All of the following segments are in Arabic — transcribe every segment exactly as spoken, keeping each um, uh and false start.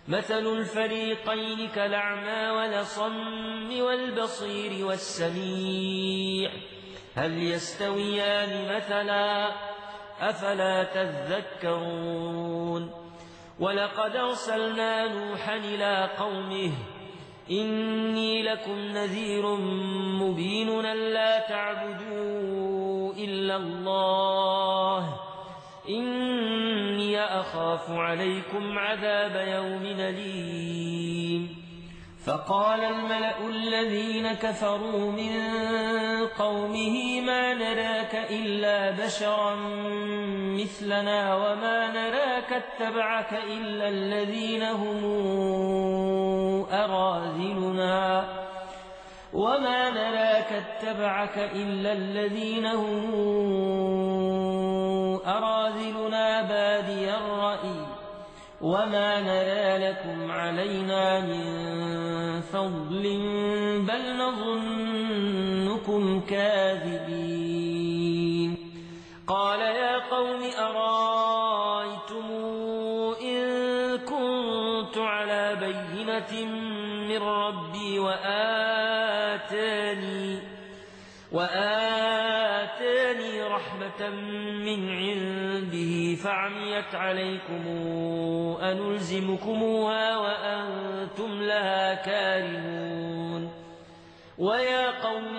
مثل الفريقين كالأعمى والأصم والبصير والسميع هل يستويان مثلا أفلا تذكرون ولقد أرسلنا نوحا إلى قومه إني لكم نذير مبين ألا تعبدوا إلا الله إني أخاف عليكم عذاب يوم أليم فقال الملأ الذين كفروا من قومه ما نراك إلا بشرا مثلنا وما نراك اتبعك إلا الذين هم أراذلنا وما نراك اتبعك إلا الذين هم أراذلنا بادي الرأي وما نرى لكم علينا من فضل بل نظنكم كاذبين قال يا قوم أرأيتم إن كنت على بينة من ربي وآتاني وآتاني رحمة من عنده فعميت عليكم أنلزمكموها وأنتم لها كارهون ويا قوم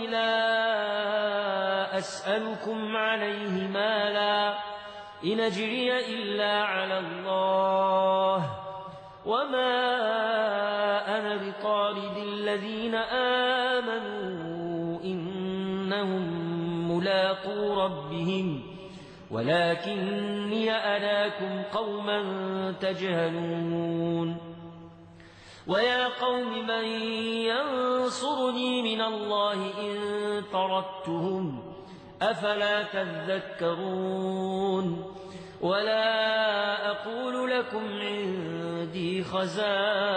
لا أسألكم عليه مالا إن أجري إلا على الله وما أنا بطارد الذين آمنوا إنهم ملاقو ربهم ولكني أراكم قوما تجهلون ويا قوم من ينصرني من الله إن طردتهم أفلا تذكرون ولا أقول لكم عندي خزائن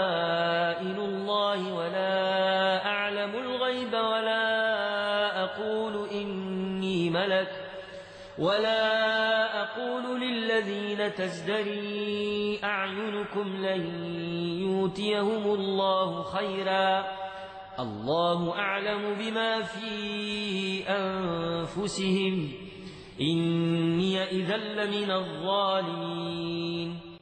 الله ولا أعلم الغيب ولا أقول إني ملك ولا أقول للذين تزدري أعينكم لن يؤتيهم الله خيرا الله أعلم بما في أنفسهم إني إذا لمن الظالمين